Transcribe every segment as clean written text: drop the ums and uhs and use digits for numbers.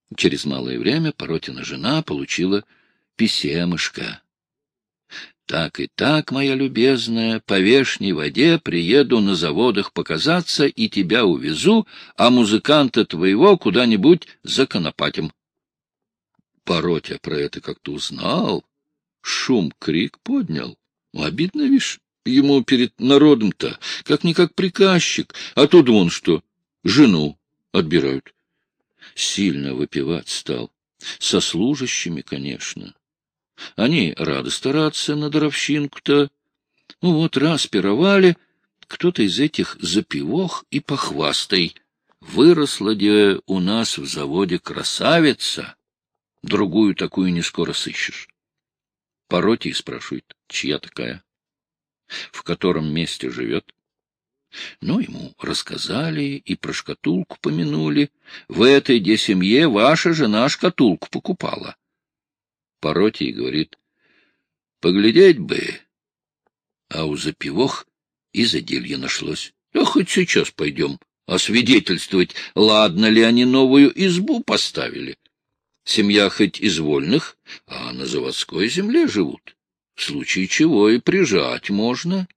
Через малое время Паротина жена получила писемышко. Так и так, моя любезная, по вешней воде приеду на заводах показаться и тебя увезу, а музыканта твоего куда-нибудь законопатим. Паротя про это как-то узнал, шум, крик поднял. Обидно, видишь, ему перед народом-то, как-никак приказчик, а тут вон что, жену отбирают. Сильно выпивать стал. Со служащими, конечно. Они рады стараться на даровщинку-то. Ну вот, раз пировали, кто-то из этих запивох и похвастай. Выросла где у нас в заводе красавица, другую такую не скоро сыщешь. Паротий спрашивает, чья такая, в котором месте живет. Ну, ему рассказали и про шкатулку помянули. В этой семье ваша жена шкатулку покупала. Паротий говорит, поглядеть бы, а у запивох и заделье нашлось. Да хоть сейчас пойдем освидетельствовать, ладно ли они новую избу поставили. Семья хоть из вольных, а на заводской земле живут. В случае чего и прижать можно.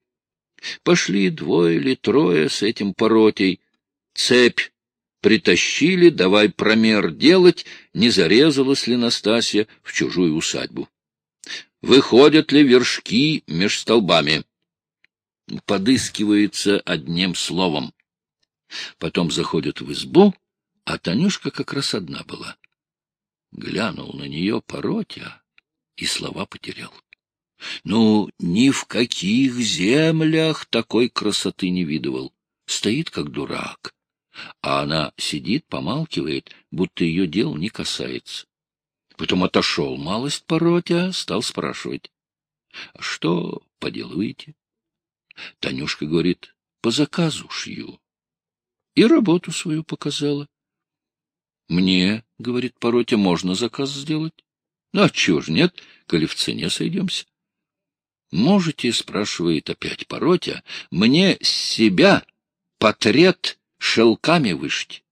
Пошли двое или трое с этим Паротей. Цепь притащили, давай промер делать, не зарезалась ли Настасья в чужую усадьбу. Выходят ли вершки меж столбами? Подыскивается одним словом. Потом заходят в избу, а Танюшка как раз одна была. Глянул на нее Паротя и слова потерял. Ну, ни в каких землях такой красоты не видывал. Стоит как дурак. А она сидит, помалкивает, будто ее дел не касается. Потом отошел малость Паротя, стал спрашивать. — А что поделываете? Танюшка говорит, — по заказу шью. И работу свою показала. — Мне, — говорит Паротя, — можно заказ сделать. — Ну, а чего ж нет, коли в цене сойдемся. — Можете, — спрашивает опять Паротя, — мне с себя портрет шелками вышить.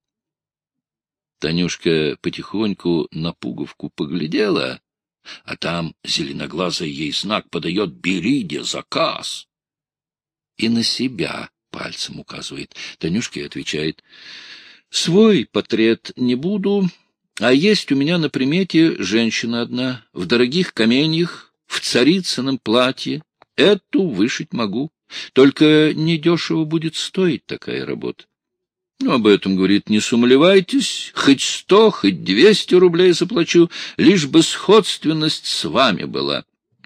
Танюшка потихоньку на пуговку поглядела, а там зеленоглазый ей знак подает «Берите заказ». И на себя пальцем указывает. Танюшка отвечает: «Свой портрет не буду, а есть у меня на примете женщина одна, в дорогих каменьях, в царицыном платье. Эту вышить могу, только недешево будет стоить такая работа». Ну, об этом, говорит, не сумлевайтесь, хоть 100, хоть 200 рублей заплачу, лишь бы сходственность с вами была.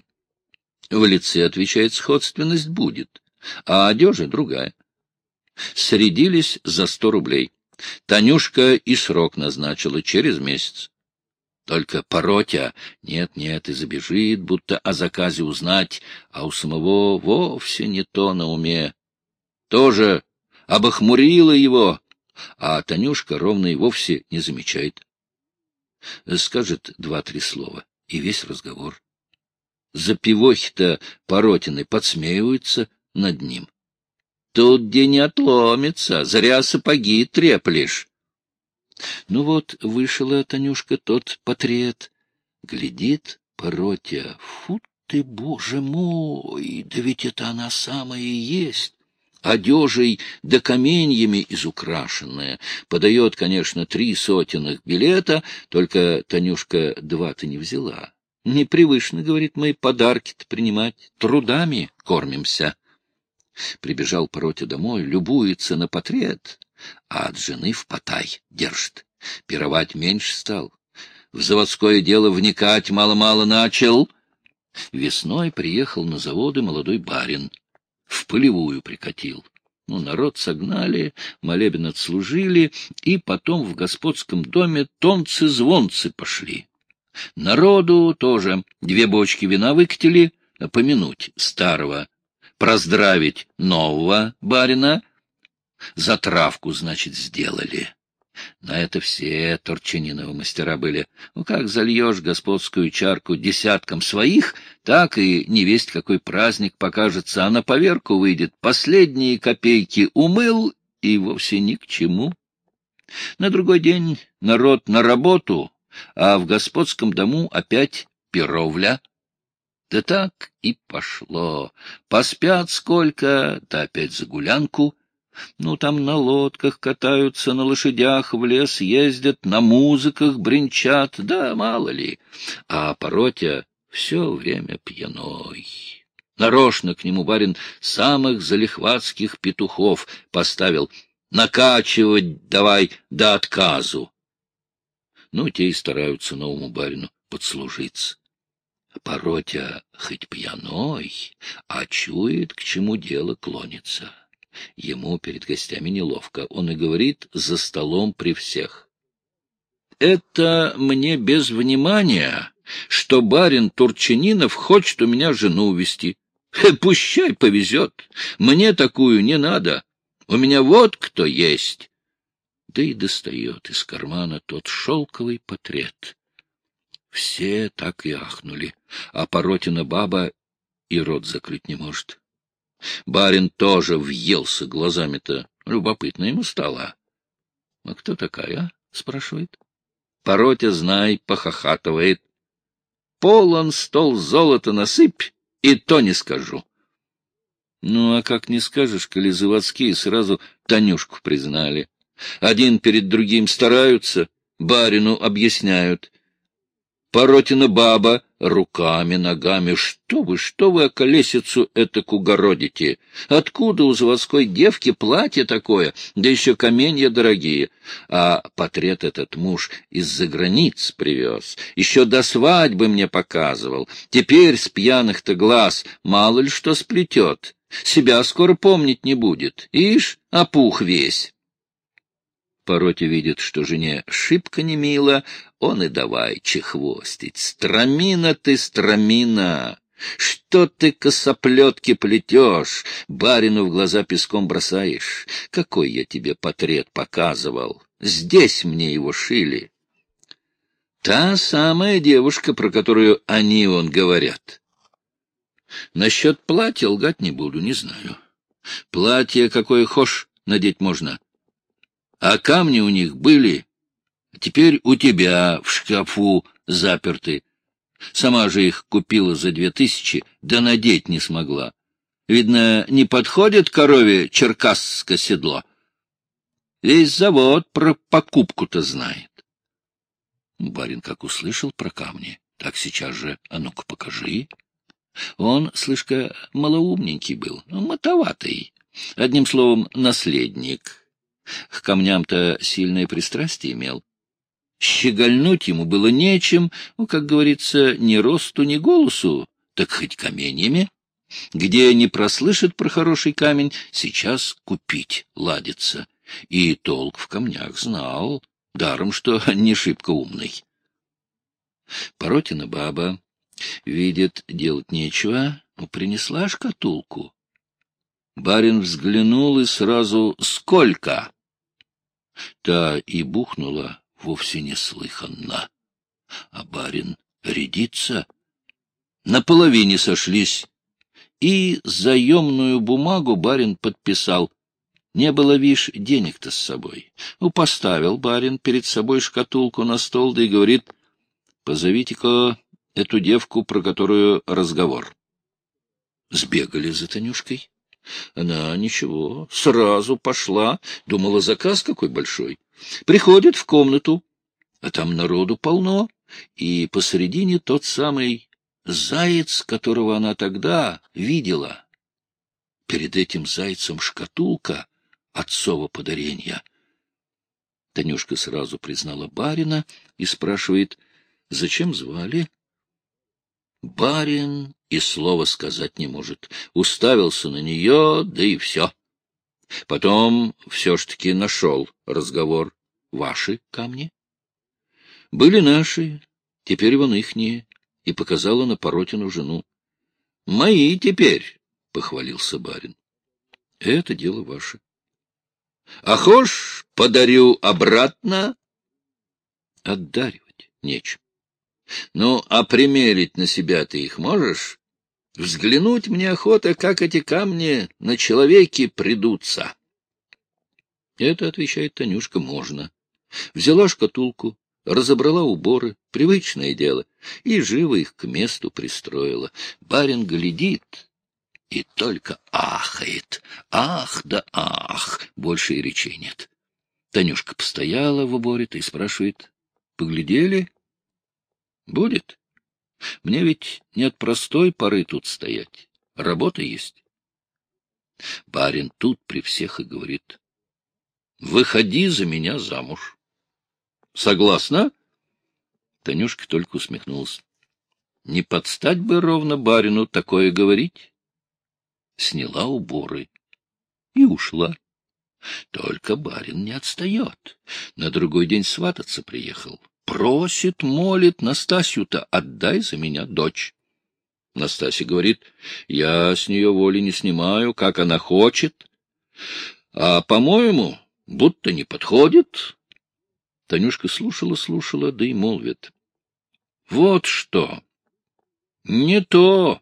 В лице, отвечает, сходственность будет, а одежа другая. Средились за 100 рублей. Танюшка и срок назначила через месяц. Только Паротя нет-нет и забежит, будто о заказе узнать, а у самого вовсе не то на уме. Тоже обохмурило его, а Танюшка ровно и вовсе не замечает. Скажет 2-3 слова, и весь разговор. Запивохи-то Паротины подсмеиваются над ним. Тут где не отломится, зря сапоги треплешь. Ну вот, вышла Танюшка тот портрет. Глядит Паротя, фу ты, боже мой, да ведь это она самая и есть. Одежей да каменьями изукрашенная. Подает, конечно, 3 сотенных билета, только Танюшка 2-то не взяла. Непривычно, говорит, мы подарки-то принимать, трудами кормимся. Прибежал Паротя домой, любуется на портрет, а от жены в потай держит. Пировать меньше стал. В заводское дело вникать мало-мало начал. Весной приехал на заводы молодой барин. В полевую прикатил. Ну, народ согнали, молебен отслужили, и потом в господском доме тонцы-звонцы пошли. Народу тоже 2 бочки вина выкатили, помянуть старого, проздравить нового барина. Затравку, значит, сделали. На это все Турчининовы мастера были. Ну, как зальешь господскую чарку десяткам своих, так и невесть какой праздник покажется, а на поверку выйдет последние копейки умыл и вовсе ни к чему. На другой день народ на работу, а в господском дому опять пировля. Да так и пошло. Поспят сколько, да опять за гулянку. Ну, там на лодках катаются, на лошадях в лес ездят, на музыках бренчат, да мало ли. А Паротя все время пьяной. Нарочно к нему барин самых залихватских петухов поставил. Накачивать давай до отказу. Ну, те и стараются новому барину подслужиться. Паротя хоть пьяной, а чует, к чему дело клонится. Ему перед гостями неловко. Он и говорит за столом при всех. Это мне без внимания, что барин Турчининов хочет у меня жену увезти. Пущай повезет. Мне такую не надо. У меня вот кто есть. Да и достает из кармана тот шелковый портрет. Все так и ахнули, а Паротина баба и рот закрыть не может. Барин тоже въелся глазами-то. Любопытно ему стало. — А кто такая? — спрашивает. Паротя, знай, похохатывает. — Полон стол золота насыпь, и то не скажу. Ну, а как не скажешь, коли заводские сразу Танюшку признали. Один перед другим стараются, барину объясняют. Паротина баба руками, ногами. Что вы околесицу этаку городите? Откуда у заводской девки платье такое, да еще каменья дорогие? А портрет этот муж из-за границ привез. Еще до свадьбы мне показывал. Теперь с пьяных-то глаз мало ли что сплетет. Себя скоро помнить не будет. Ишь, опух весь. Паротя видит, что жене шибко не мило, он и давай чехвостить. Стромина ты, стромина! Что ты косоплетки плетешь, барину в глаза песком бросаешь? Какой я тебе портрет показывал? Здесь мне его шили. Та самая девушка, про которую они вон говорят. Насчет платья лгать не буду, не знаю. Платье какое хошь надеть можно. А камни у них были, теперь у тебя в шкафу заперты. Сама же их купила за 2000, да надеть не смогла. Видно, не подходит корове черкасско седло. Весь завод про покупку-то знает. Барин как услышал про камни, так сейчас же, а ну-ка покажи. Он, слышка, малоумненький был, мотоватый. Одним словом, наследник. К камням-то сильное пристрастие имел. Щегольнуть ему было нечем, как говорится, ни росту, ни голосу, так хоть каменьями. Где не прослышит про хороший камень, сейчас купить ладится. И толк в камнях знал, даром что не шибко умный. Паротина баба, видит, делать нечего, принесла шкатулку. Барин взглянул и сразу «Сколько?» Та и бухнула вовсе неслыханно. А барин рядится. На половине сошлись. И заемную бумагу барин подписал. Не было, вишь, денег-то с собой. Поставил барин перед собой шкатулку на стол, да и говорит: «Позовите-ка эту девку, про которую разговор». Сбегали за Танюшкой. Она ничего, сразу пошла, думала, заказ какой большой. Приходит в комнату, а там народу полно, и посредине тот самый заяц, которого она тогда видела. Перед этим зайцем шкатулка отцова подаренья. Танюшка сразу признала барина и спрашивает: «Зачем звали?» Барин и слова сказать не может. Уставился на нее, да и все. Потом все ж таки нашел разговор. «Ваши камни?» «Были наши, теперь вон ихние», и показала на Паротину жену. «Мои теперь», — похвалился барин. «Это дело ваше». «А хошь, подарю обратно?» «Отдаривать нечем». «Ну, а примерить на себя ты их можешь? Взглянуть мне охота, как эти камни на человеке придутся». «Это, — отвечает Танюшка, — можно». Взяла шкатулку, разобрала уборы, привычное дело, и живо их к месту пристроила. Барин глядит и только ахает. Ах да ах, больше и речей нет. Танюшка постояла в уборе-то и спрашивает: поглядели? Будет? Мне ведь не от простой поры тут стоять. Работа есть. Барин тут при всех и говорит: выходи за меня замуж. Согласна? Танюшка только усмехнулась. Не подстать бы ровно барину такое говорить. Сняла уборы и ушла. Только барин не отстает. На другой день свататься приехал. Просит, молит: Настасью-то отдай за меня дочь. Настасья говорит: я с нее воли не снимаю, как она хочет. А, по-моему, будто не подходит. Танюшка слушала, да и молвит: вот что, не то.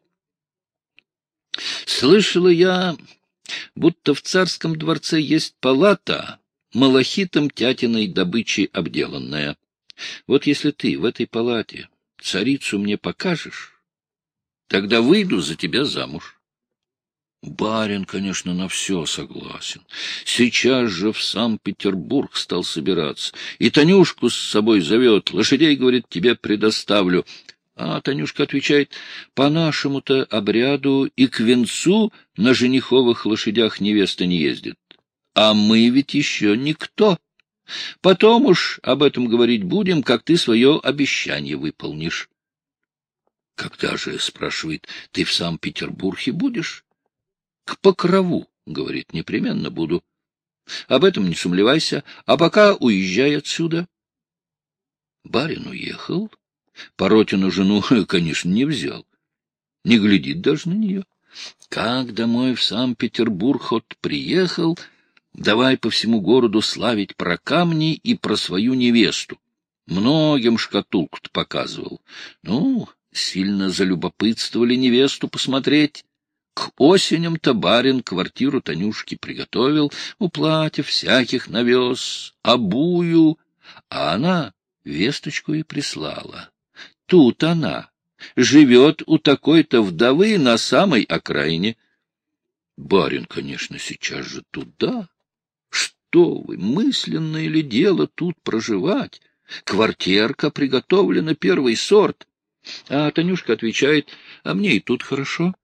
Слышала я, будто в царском дворце есть палата, малахитом тятиной добычей обделанная. Вот если ты в этой палате царицу мне покажешь, тогда выйду за тебя замуж. Барин, конечно, на все согласен. Сейчас же в Санкт-Петербург стал собираться. И Танюшку с собой зовет. Лошадей, говорит, тебе предоставлю. А Танюшка отвечает: по нашему-то обряду и к венцу на жениховых лошадях невеста не ездит. А мы ведь еще никто. Потом уж об этом говорить будем, как ты свое обещание выполнишь. — Когда же, — спрашивает, — ты в Санкт-Петербурге будешь? — К Покрову, — говорит, — непременно буду. Об этом не сумлевайся, а пока уезжай отсюда. Барин уехал. Поротину жену, конечно, не взял. Не глядит даже на нее. Как домой в Санкт-Петербург хоть приехал, давай по всему городу славить про камни и про свою невесту. Многим шкатулку-то показывал. Ну, сильно залюбопытствовали невесту посмотреть. К осеням-то барин квартиру Танюшки приготовил, у платьев всяких навез, обую, а она весточку и прислала. Тут она живет у такой-то вдовы на самой окраине. Барин, конечно, сейчас же туда. Что вы, мысленное ли дело тут проживать? Квартирка приготовлена первый сорт. А Танюшка отвечает: а мне и тут хорошо.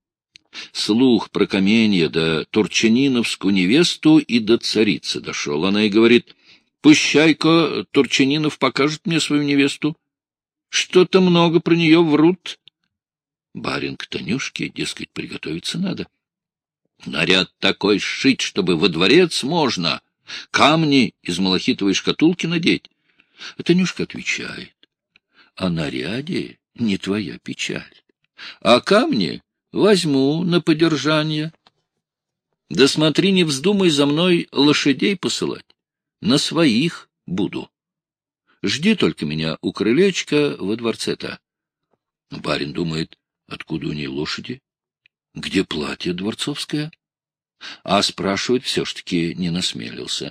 Слух про Каменья да Турчаниновскую невесту и до царицы дошел. Она и говорит: пущай-ка Турчанинов покажет мне свою невесту. Что-то много про нее врут. Барин к Танюшке, дескать, приготовиться надо. Наряд такой сшить, чтобы во дворец можно, камни из малахитовой шкатулки надеть. А Танюшка отвечает: о наряде не твоя печаль, а камни возьму на подержание. Да смотри, не вздумай за мной лошадей посылать, на своих буду. Жди только меня у крылечка во дворце-то. Барин думает: откуда у ней лошади? Где платье дворцовское? А спрашивать все-таки не насмелился.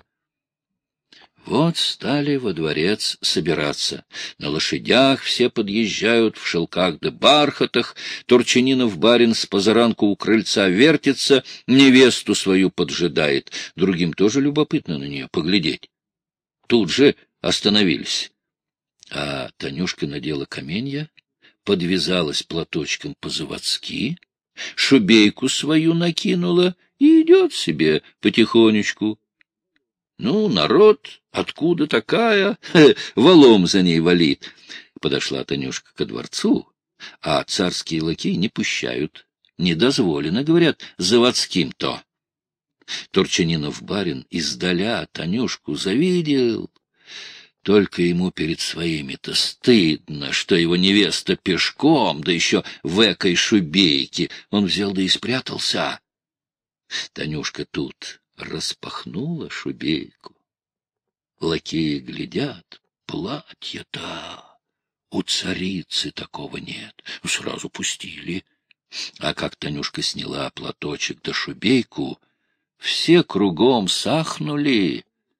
Вот стали во дворец собираться. На лошадях все подъезжают, в шелках да бархатах. Турчанинов барин с позаранку у крыльца вертится, невесту свою поджидает. Другим тоже любопытно на нее поглядеть. Тут же остановились. А Танюшка надела каменья, подвязалась платочком по-заводски, шубейку свою накинула и идет себе потихонечку. Ну, народ, откуда такая? Валом за ней валит. Подошла Танюшка ко дворцу, а царские лакеи не пущают. Не дозволено, говорят, заводским-то. Турчанинов барин издаля Танюшку завидел. Только ему перед своими-то стыдно, что его невеста пешком, да еще в экой шубейке. Он взял да и спрятался. Танюшка тут распахнула шубейку. Лакеи глядят: платье-то у царицы такого нет. Сразу пустили. А как Танюшка сняла платочек да шубейку, все кругом сахнули.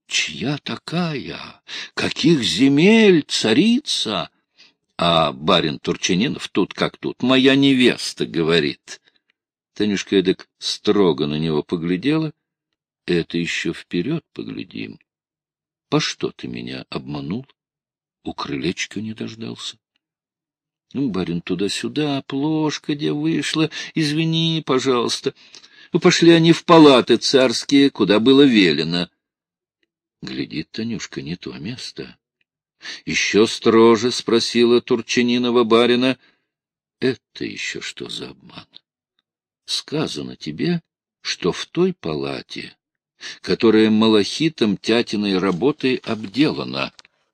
чья такая? Каких земель царица? А барин Турчининов тут как тут. Моя невеста, говорит. Танюшка эдак строго на него поглядела. Это еще вперед поглядим. По что ты меня обманул? У крылечка не дождался. Ну, барин туда-сюда, плошка где вышла, извини, пожалуйста. Пошли они в палаты царские, куда было велено. Глядит Танюшка, не то место. Еще строже спросила Турчининова барина. Это еще что за обман? Сказано тебе, что в той палате, которая малахитом тятиной работой обделана,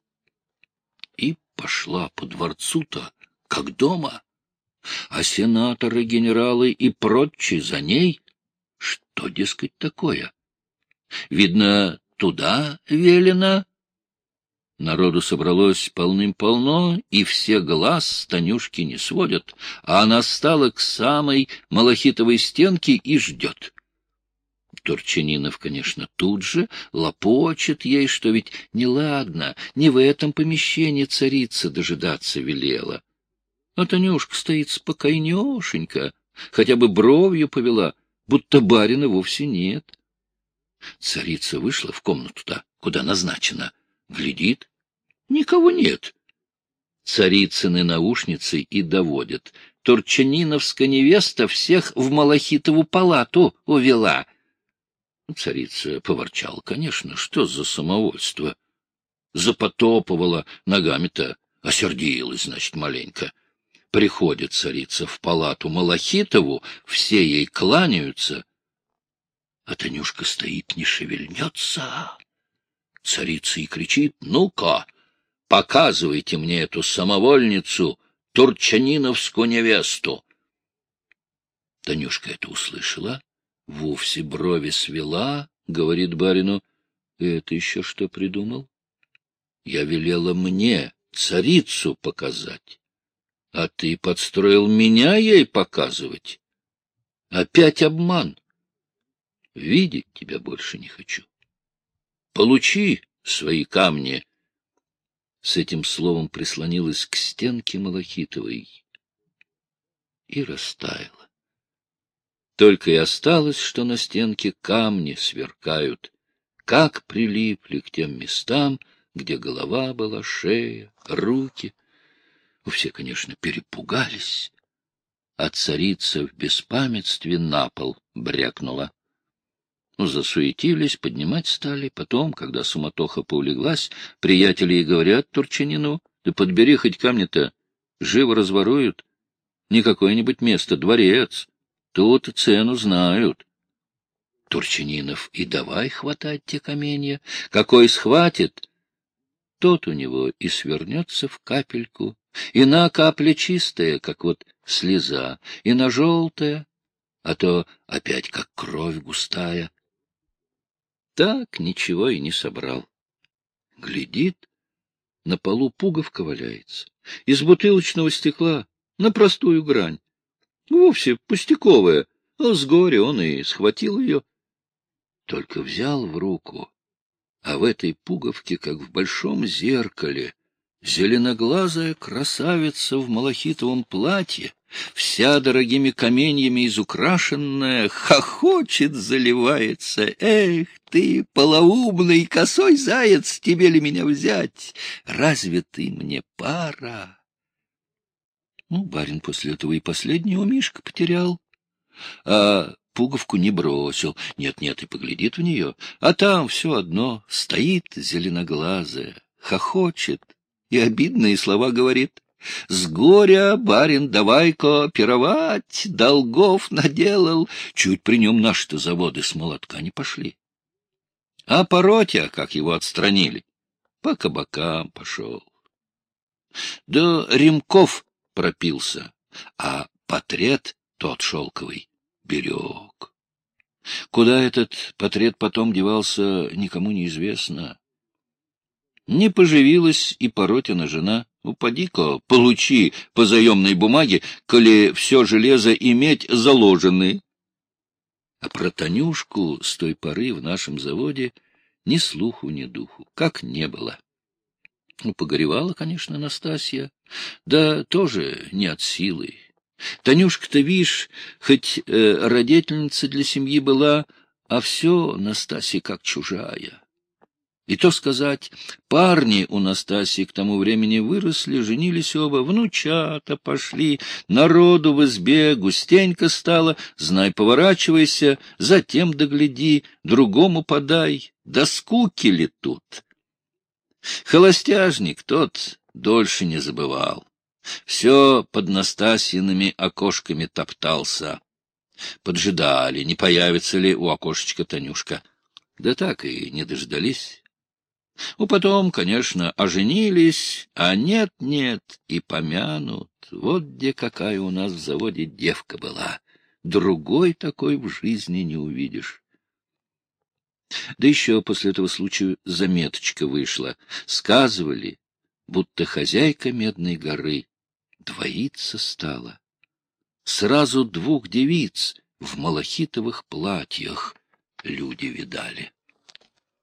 и пошла по дворцу-то, как дома, а сенаторы, генералы и прочие за ней, что, дескать, такое? Видно, туда велено. Народу собралось полным-полно, и все глаз с Танюшки не сводят, а она стала к самой малахитовой стенке и ждет. Турчининов, конечно, тут же лопочет ей, что ведь неладно, не в этом помещении царица дожидаться велела. А Танюшка стоит спокойнёшенько, хотя бы бровью повела, будто барина вовсе нет. Царица вышла в комнату-то, куда назначена, глядит, никого нет. Царицыны наушницы и доводят. Турчининовская невеста всех в малахитову палату увела. Царица поворчала, конечно, что за самовольство. Запотопывала ногами-то, осердилась, значит, маленько. Приходит царица в палату Малахитову, все ей кланяются, а Танюшка стоит, не шевельнется. Царица и кричит: «Ну-ка, показывайте мне эту самовольницу, турчаниновскую невесту!» Танюшка это услышала, вовсе брови свела, говорит барину: «Это еще что придумал? Я велела мне царицу показать, а ты подстроил меня ей показывать. Опять обман. Видеть тебя больше не хочу. Получи свои камни». С этим словом прислонилась к стенке малахитовой и растаяла. Только и осталось, что на стенке камни сверкают, как прилипли к тем местам, где голова была, шея, руки. Все, конечно, перепугались, а царица в беспамятстве на пол брякнула. Засуетились, поднимать стали. Потом, когда суматоха поулеглась, приятели и говорят Турчинину: «Да подбери хоть камни-то, живо разворуют. Не какое-нибудь место, дворец. Тут цену знают». Турчининов и давай хватать те каменья. Какой схватит, тот у него и свернется в капельку. И на капля чистая, как вот слеза, и на желтая, а то опять как кровь густая. Так ничего и не собрал. Глядит, на полу пуговка валяется, из бутылочного стекла, на простую грань. Вовсе пустяковая, а с горя он и схватил ее. Только взял в руку, а в этой пуговке, как в большом зеркале, зеленоглазая красавица в малахитовом платье, вся дорогими каменьями изукрашенная, хохочет, заливается. «Эх ты, полоумный косой заяц, тебе ли меня взять? Разве ты мне пара?» Барин после этого и последнего мишка потерял, а пуговку не бросил. Нет-нет, и поглядит в нее, а там все одно стоит зеленоглазая, хохочет и обидные слова говорит: «С горя, барин, давай-ка пировать, долгов наделал». Чуть при нем наши-то заводы с молотка не пошли. А Паротя, как его отстранили, по кабакам пошел. Да Ремков пропился, а портрет тот шелковый берег. Куда этот портрет потом девался, никому не известно. Не поживилась и Паротина жена. Поди-ка, получи по заемной бумаге, коли все железо и медь заложены. А про Танюшку с той поры в нашем заводе Ни слуху, ни духу, как не было. Ну, погоревала, конечно, Настасья, да тоже не от силы. Танюшка-то, вишь, хоть родительница для семьи была, а все Настасья как чужая. И то сказать, парни у Настасьи к тому времени выросли, женились оба, внучата пошли, народу в избе густенько стало, знай, поворачивайся, затем догляди, другому подай, да скуки ли тут? Холостяжник тот дольше не забывал. Все под Настасьиными окошками топтался. Поджидали, не появится ли у окошечка Танюшка. Да так и не дождались. Ну, потом, конечно, оженились, а нет-нет, и помянут. Вот где какая у нас в заводе девка была. Другой такой в жизни не увидишь. Да еще после этого случая заметочка вышла. Сказывали, будто хозяйка Медной горы двоиться стала. Сразу двух девиц в малахитовых платьях люди видали.